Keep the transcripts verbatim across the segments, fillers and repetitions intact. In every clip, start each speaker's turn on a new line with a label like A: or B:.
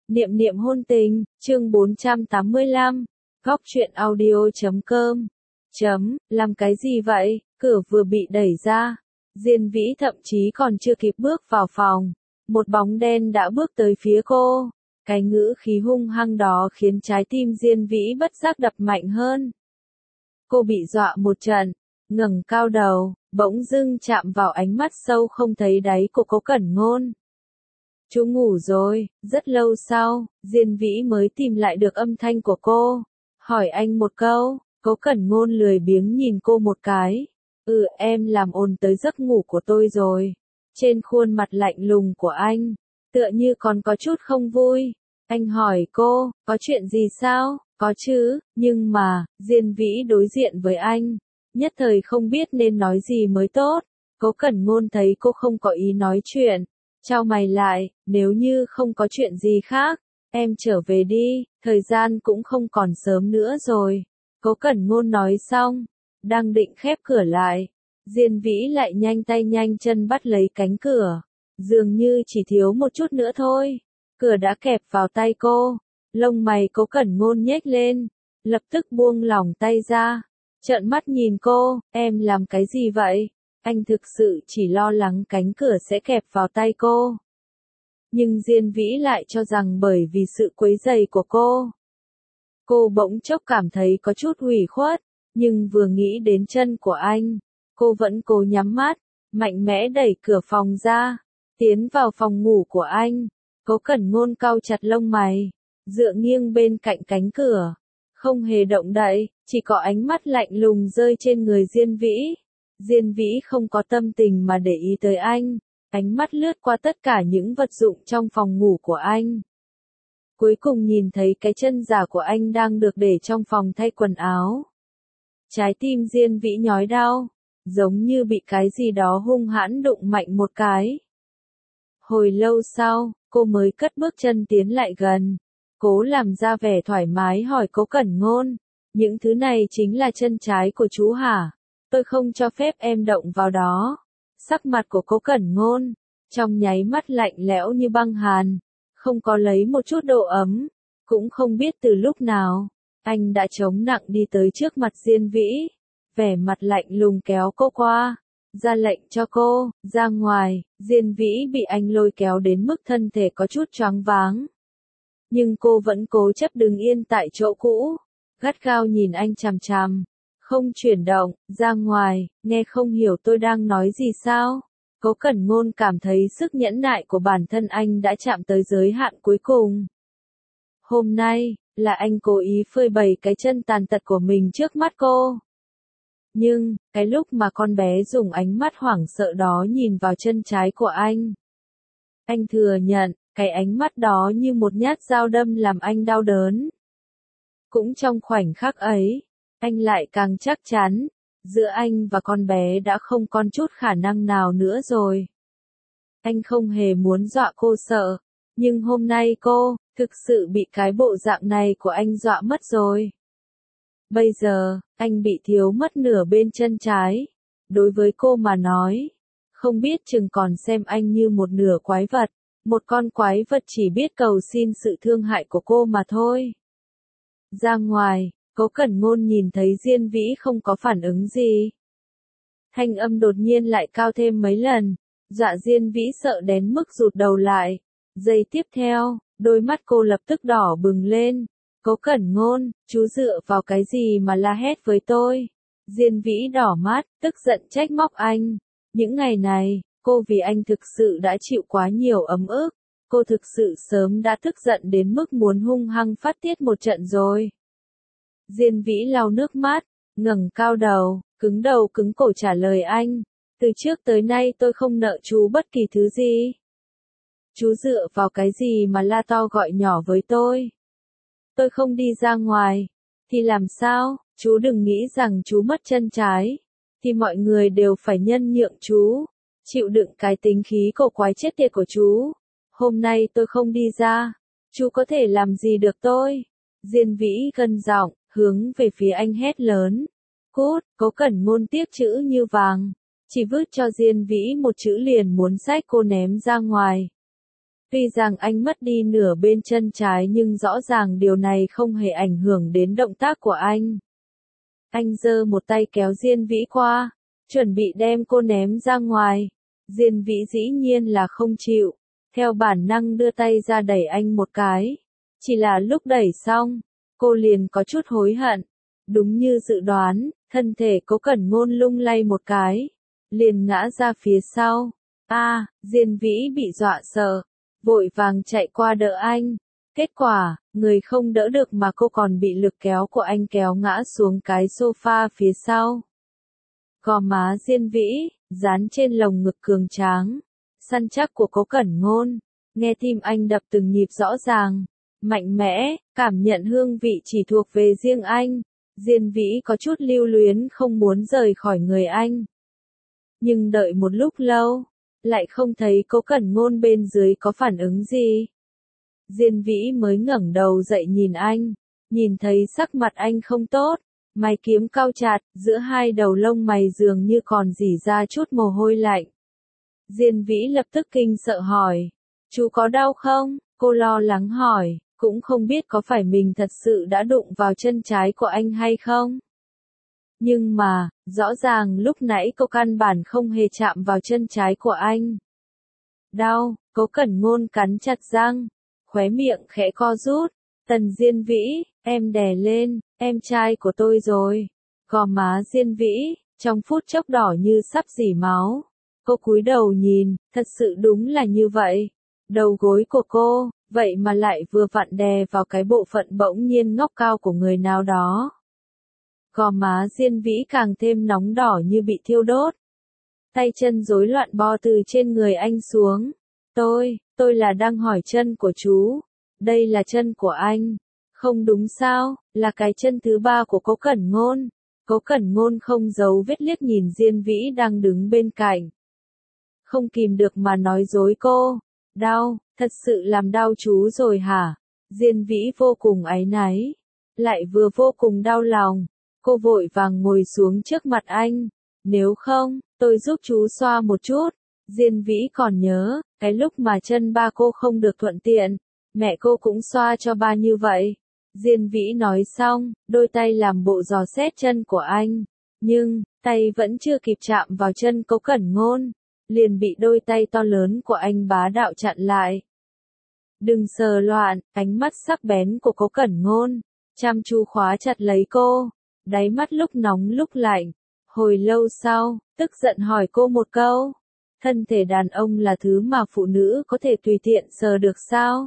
A: Niệm niệm hôn tình, chương bốn trăm tám mươi lăm, góc truyện audio chấm com. Chấm, làm cái gì vậy? Cửa vừa bị đẩy ra. Diên Vĩ thậm chí còn chưa kịp bước vào phòng. Một bóng đen đã bước tới phía cô. Cái ngữ khí hung hăng đó khiến trái tim Diên Vĩ bất giác đập mạnh hơn. Cô bị dọa một trận, ngẩng cao đầu, bỗng dưng chạm vào ánh mắt sâu không thấy đáy của Cố Cẩn Ngôn. Chú ngủ rồi. Rất lâu sau, Diên Vĩ mới tìm lại được âm thanh của cô. Hỏi anh một câu. Cố Cẩn Ngôn lười biếng nhìn cô một cái. Ừ, em làm ồn tới giấc ngủ của tôi rồi. Trên khuôn mặt lạnh lùng của anh, tựa như còn có chút không vui. Anh hỏi cô, có chuyện gì sao? Có chứ, nhưng mà, Diên Vĩ đối diện với anh, nhất thời không biết nên nói gì mới tốt. Cố Cẩn Ngôn thấy cô không có ý nói chuyện, chau mày lại, nếu như không có chuyện gì khác, em trở về đi, thời gian cũng không còn sớm nữa rồi. Cố Cẩn Ngôn nói xong, đang định khép cửa lại, Diên Vĩ lại nhanh tay nhanh chân bắt lấy cánh cửa, dường như chỉ thiếu một chút nữa thôi, cửa đã kẹp vào tay cô. Lông mày Cố Cẩn Ngôn nhếch lên, lập tức buông lỏng tay ra, trợn mắt nhìn cô, em làm cái gì vậy? Anh thực sự chỉ lo lắng cánh cửa sẽ kẹp vào tay cô. Nhưng Diên Vĩ lại cho rằng bởi vì sự quấy rầy của cô. Cô bỗng chốc cảm thấy có chút ủy khuất, nhưng vừa nghĩ đến chân của anh, cô vẫn cố nhắm mắt, mạnh mẽ đẩy cửa phòng ra, tiến vào phòng ngủ của anh. Cố Cẩn Ngôn cau chặt lông mày, dựa nghiêng bên cạnh cánh cửa, không hề động đậy, chỉ có ánh mắt lạnh lùng rơi trên người Diên Vĩ. Diên Vĩ không có tâm tình mà để ý tới anh, ánh mắt lướt qua tất cả những vật dụng trong phòng ngủ của anh. Cuối cùng nhìn thấy cái chân giả của anh đang được để trong phòng thay quần áo. Trái tim Diên Vĩ nhói đau, giống như bị cái gì đó hung hãn đụng mạnh một cái. Hồi lâu sau, cô mới cất bước chân tiến lại gần, cố làm ra vẻ thoải mái hỏi Cố Cẩn Ngôn, những thứ này chính là chân trái của chú hả? Tôi không cho phép em động vào đó. Sắc mặt của Cố Cẩn Ngôn, trong nháy mắt lạnh lẽo như băng hàn, không có lấy một chút độ ấm, cũng không biết từ lúc nào, anh đã chống nặng đi tới trước mặt Diên Vĩ, vẻ mặt lạnh lùng kéo cô qua, ra lệnh cho cô, ra ngoài. Diên Vĩ bị anh lôi kéo đến mức thân thể có chút choáng váng. Nhưng cô vẫn cố chấp đứng yên tại chỗ cũ, gắt gao nhìn anh chằm chằm. Không chuyển động, ra ngoài, nghe không hiểu tôi đang nói gì sao? Cố Cẩn Ngôn cảm thấy sức nhẫn nại của bản thân anh đã chạm tới giới hạn cuối cùng. Hôm nay, là anh cố ý phơi bày cái chân tàn tật của mình trước mắt cô. Nhưng, cái lúc mà con bé dùng ánh mắt hoảng sợ đó nhìn vào chân trái của anh, anh thừa nhận, cái ánh mắt đó như một nhát dao đâm làm anh đau đớn. Cũng trong khoảnh khắc ấy, anh lại càng chắc chắn, giữa anh và con bé đã không còn chút khả năng nào nữa rồi. Anh không hề muốn dọa cô sợ, nhưng hôm nay cô, thực sự bị cái bộ dạng này của anh dọa mất rồi. Bây giờ, anh bị thiếu mất nửa bên chân trái. Đối với cô mà nói, không biết chừng còn xem anh như một nửa quái vật, một con quái vật chỉ biết cầu xin sự thương hại của cô mà thôi. Ra ngoài, Cố Cẩn Ngôn nhìn thấy Diên Vĩ không có phản ứng gì. Thanh âm đột nhiên lại cao thêm mấy lần, dọa Diên Vĩ sợ đến mức rụt đầu lại. Giây tiếp theo, đôi mắt cô lập tức đỏ bừng lên. Cố Cẩn Ngôn, chú dựa vào cái gì mà la hét với tôi? Diên Vĩ đỏ mắt, tức giận trách móc anh. Những ngày này, cô vì anh thực sự đã chịu quá nhiều ấm ức. Cô thực sự sớm đã tức giận đến mức muốn hung hăng phát tiết một trận rồi. Diên Vĩ lau nước mắt, ngẩng cao đầu, cứng đầu cứng cổ trả lời anh. Từ trước tới nay tôi không nợ chú bất kỳ thứ gì. Chú dựa vào cái gì mà la to gọi nhỏ với tôi? Tôi không đi ra ngoài, thì làm sao? Chú đừng nghĩ rằng chú mất chân trái, thì mọi người đều phải nhân nhượng chú, chịu đựng cái tính khí cổ quái chết tiệt của chú. Hôm nay tôi không đi ra, chú có thể làm gì được tôi? Diên Vĩ gân giọng, hướng về phía anh hét lớn. Cút! Cố Cẩn Ngôn tiếc chữ như vàng, chỉ vứt cho Diên Vĩ một chữ liền muốn xách cô ném ra ngoài. Tuy rằng anh mất đi nửa bên chân trái nhưng rõ ràng điều này không hề ảnh hưởng đến động tác của anh. Anh giơ một tay kéo Diên Vĩ qua, chuẩn bị đem cô ném ra ngoài. Diên Vĩ dĩ nhiên là không chịu, theo bản năng đưa tay ra đẩy anh một cái. Chỉ là lúc đẩy xong, cô liền có chút hối hận. Đúng như dự đoán, thân thể Cố Cẩn Ngôn lung lay một cái, liền ngã ra phía sau. A, à, Diên Vĩ bị dọa sợ, vội vàng chạy qua đỡ anh. Kết quả, người không đỡ được mà cô còn bị lực kéo của anh kéo ngã xuống cái sofa phía sau. Gò má Diên Vĩ, dán trên lồng ngực cường tráng, săn chắc của Cố Cẩn Ngôn, nghe tim anh đập từng nhịp rõ ràng, mạnh mẽ, cảm nhận hương vị chỉ thuộc về riêng anh. Diên Vĩ có chút lưu luyến không muốn rời khỏi người anh. Nhưng đợi một lúc lâu, lại không thấy Cố Cẩn Ngôn bên dưới có phản ứng gì. Diên Vĩ mới ngẩng đầu dậy nhìn anh, nhìn thấy sắc mặt anh không tốt, mày kiếm cau chặt, giữa hai đầu lông mày dường như còn rỉ ra chút mồ hôi lạnh. Diên Vĩ lập tức kinh sợ hỏi, chú có đau không? Cô lo lắng hỏi, cũng không biết có phải mình thật sự đã đụng vào chân trái của anh hay không. Nhưng mà, rõ ràng lúc nãy cô căn bản không hề chạm vào chân trái của anh. Đau, Cố Cẩn Ngôn cắn chặt răng, khóe miệng khẽ co rút. Tần Diên Vĩ, em đè lên, em trai của tôi rồi. Gò má Diên Vĩ, trong phút chốc đỏ như sắp rỉ máu. Cô cúi đầu nhìn, thật sự đúng là như vậy. Đầu gối của cô, vậy mà lại vừa vặn đè vào cái bộ phận bỗng nhiên ngóc cao của người nào đó. Gò má Diên Vĩ càng thêm nóng đỏ như bị thiêu đốt. Tay chân rối loạn bo từ trên người anh xuống. Tôi, tôi là đang hỏi chân của chú. Đây là chân của anh. Không đúng sao, là cái chân thứ ba của Cố Cẩn Ngôn. Cố Cẩn Ngôn không giấu vết liếc nhìn Diên Vĩ đang đứng bên cạnh. Không kìm được mà nói dối cô. Đau, thật sự làm đau chú rồi hả? Diên Vĩ vô cùng áy náy, lại vừa vô cùng đau lòng. Cô vội vàng ngồi xuống trước mặt anh. Nếu không, tôi giúp chú xoa một chút. Diên Vĩ còn nhớ, cái lúc mà chân ba cô không được thuận tiện, mẹ cô cũng xoa cho ba như vậy. Diên Vĩ nói xong, đôi tay làm bộ dò xét chân của anh. Nhưng, tay vẫn chưa kịp chạm vào chân Cố Cẩn Ngôn, liền bị đôi tay to lớn của anh bá đạo chặn lại. Đừng sờ loạn, ánh mắt sắc bén của Cố Cẩn Ngôn, chăm chú khóa chặt lấy cô, đáy mắt lúc nóng lúc lạnh. Hồi lâu sau, tức giận hỏi cô một câu. Thân thể đàn ông là thứ mà phụ nữ có thể tùy tiện sờ được sao?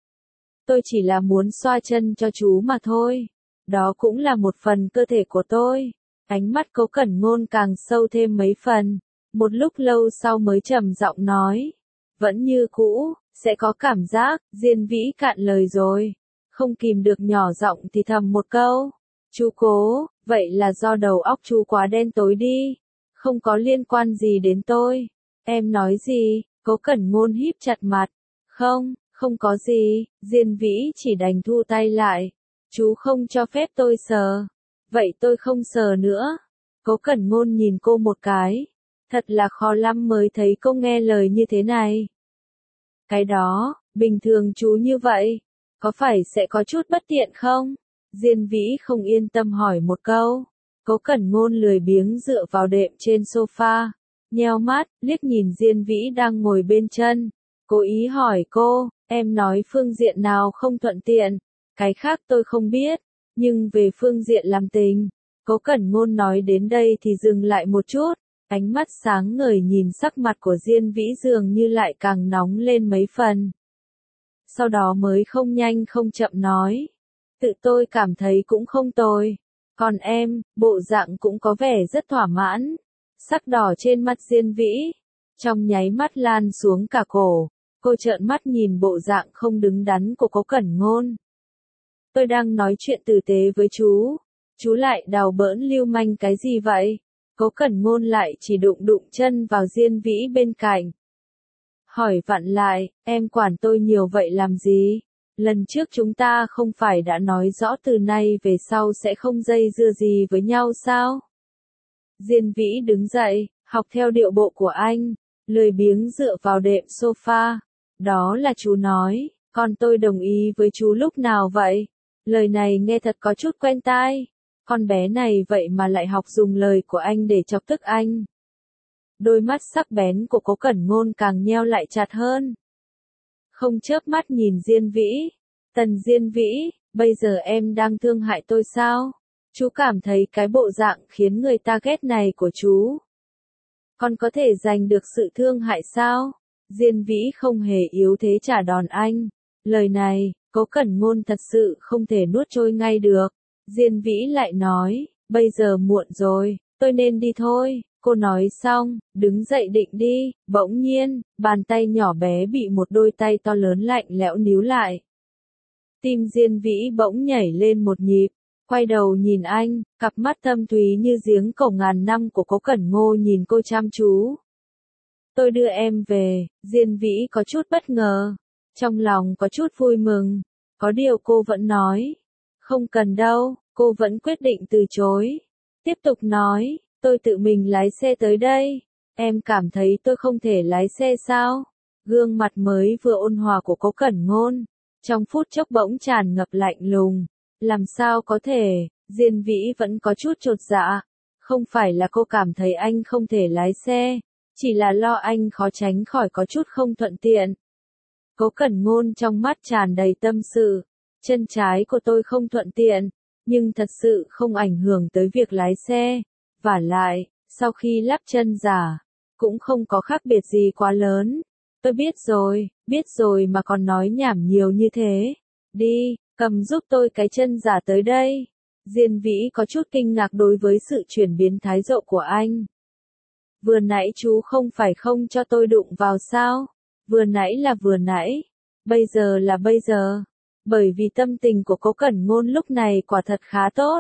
A: Tôi chỉ là muốn xoa chân cho chú mà thôi. Đó cũng là một phần cơ thể của tôi. Ánh mắt Cố Cẩn Ngôn càng sâu thêm mấy phần. Một lúc lâu sau mới trầm giọng nói. Vẫn như cũ, sẽ có cảm giác. Diên Vĩ cạn lời rồi. Không kìm được nhỏ giọng thì thầm một câu. Chú Cố, vậy là do đầu óc chú quá đen tối đi. Không có liên quan gì đến tôi. Em nói gì? Cố Cẩn Ngôn híp chặt mặt. Không, không có gì. Diên Vĩ chỉ đành thu tay lại. Chú không cho phép tôi sờ. Vậy tôi không sờ nữa. Cố Cẩn Ngôn nhìn cô một cái. Thật là khó lắm mới thấy cô nghe lời như thế này. Cái đó, bình thường chú như vậy, có phải sẽ có chút bất tiện không? Diên Vĩ không yên tâm hỏi một câu. Cố Cẩn Ngôn lười biếng dựa vào đệm trên sofa, nheo mắt, liếc nhìn Diên Vĩ đang ngồi bên chân. Cố ý hỏi cô, em nói phương diện nào không thuận tiện, cái khác tôi không biết, nhưng về phương diện làm tình. Cố Cẩn Ngôn nói đến đây thì dừng lại một chút, ánh mắt sáng ngời nhìn sắc mặt của Diên Vĩ dường như lại càng nóng lên mấy phần. Sau đó mới không nhanh không chậm nói, tự tôi cảm thấy cũng không tồi. Còn em, bộ dạng cũng có vẻ rất thỏa mãn. Sắc đỏ trên mắt Diên Vĩ, trong nháy mắt lan xuống cả cổ. Cô trợn mắt nhìn bộ dạng không đứng đắn của Cố Cẩn Ngôn. Tôi đang nói chuyện tử tế với chú. Chú lại đào bỡn lưu manh cái gì vậy? Cố Cẩn Ngôn lại chỉ đụng đụng chân vào Diên Vĩ bên cạnh. Hỏi vặn lại, em quản tôi nhiều vậy làm gì? Lần trước chúng ta không phải đã nói rõ từ nay về sau sẽ không dây dưa gì với nhau sao? Diên Vĩ đứng dậy, học theo điệu bộ của anh, lười biếng dựa vào đệm sofa. Đó là chú nói, con tôi đồng ý với chú lúc nào vậy? Lời này nghe thật có chút quen tai. Con bé này vậy mà lại học dùng lời của anh để chọc tức anh. Đôi mắt sắc bén của Cố Cẩn Ngôn càng nheo lại chặt hơn. Không chớp mắt nhìn Diên Vĩ. Tần Diên Vĩ, bây giờ em đang thương hại tôi sao? Chú cảm thấy cái bộ dạng khiến người ta ghét này của chú. Con có thể giành được sự thương hại sao? Diên Vĩ không hề yếu thế trả đòn anh. Lời này, Cố Cẩn Ngôn thật sự không thể nuốt trôi ngay được. Diên Vĩ lại nói, bây giờ muộn rồi, tôi nên đi thôi. Cô nói xong, đứng dậy định đi, bỗng nhiên, bàn tay nhỏ bé bị một đôi tay to lớn lạnh lẽo níu lại. Tim Diên Vĩ bỗng nhảy lên một nhịp, quay đầu nhìn anh, cặp mắt thâm thúy như giếng cổ ngàn năm của Cố Cẩn Ngô nhìn cô chăm chú. Tôi đưa em về, Diên Vĩ có chút bất ngờ, trong lòng có chút vui mừng, có điều cô vẫn nói. Không cần đâu, cô vẫn quyết định từ chối. Tiếp tục nói, tôi tự mình lái xe tới đây, em cảm thấy tôi không thể lái xe sao? Gương mặt mới vừa ôn hòa của Cố Cẩn Ngôn, trong phút chốc bỗng tràn ngập lạnh lùng. Làm sao có thể, Diên Vĩ vẫn có chút chột dạ. Không phải là cô cảm thấy anh không thể lái xe, chỉ là lo anh khó tránh khỏi có chút không thuận tiện. Cố Cẩn Ngôn trong mắt tràn đầy tâm sự. Chân trái của tôi không thuận tiện, nhưng thật sự không ảnh hưởng tới việc lái xe. Vả lại, sau khi lắp chân giả, cũng không có khác biệt gì quá lớn. Tôi biết rồi, biết rồi mà còn nói nhảm nhiều như thế. Đi, cầm giúp tôi cái chân giả tới đây. Diên Vĩ có chút kinh ngạc đối với sự chuyển biến thái độ của anh. Vừa nãy chú không phải không cho tôi đụng vào sao? Vừa nãy là vừa nãy, bây giờ là bây giờ. Bởi vì tâm tình của Cố Cẩn Ngôn lúc này quả thật khá tốt.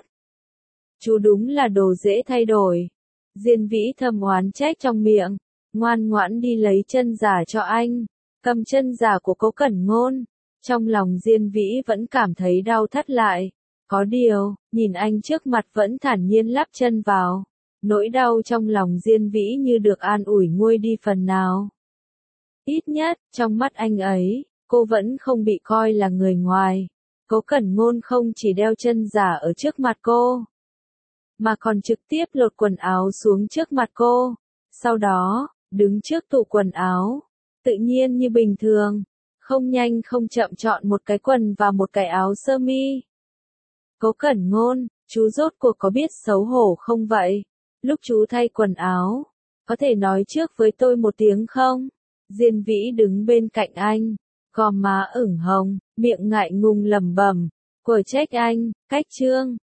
A: Chú đúng là đồ dễ thay đổi. Diên Vĩ thầm oán trách trong miệng, ngoan ngoãn đi lấy chân giả cho anh, cầm chân giả của Cố Cẩn Ngôn. Trong lòng Diên Vĩ vẫn cảm thấy đau thắt lại. Có điều, nhìn anh trước mặt vẫn thản nhiên lắp chân vào. Nỗi đau trong lòng Diên Vĩ như được an ủi nguôi đi phần nào. Ít nhất, trong mắt anh ấy, cô vẫn không bị coi là người ngoài. Cố Cẩn Ngôn không chỉ đeo chân giả ở trước mặt cô, mà còn trực tiếp lột quần áo xuống trước mặt cô. Sau đó, đứng trước tủ quần áo, tự nhiên như bình thường, không nhanh không chậm chọn một cái quần và một cái áo sơ mi. Cố Cẩn Ngôn, chú rốt cuộc có biết xấu hổ không vậy? Lúc chú thay quần áo, có thể nói trước với tôi một tiếng không? Diên Vĩ đứng bên cạnh anh, gò má ửng hồng, miệng ngại ngùng lẩm bẩm, của trách anh, cách trương.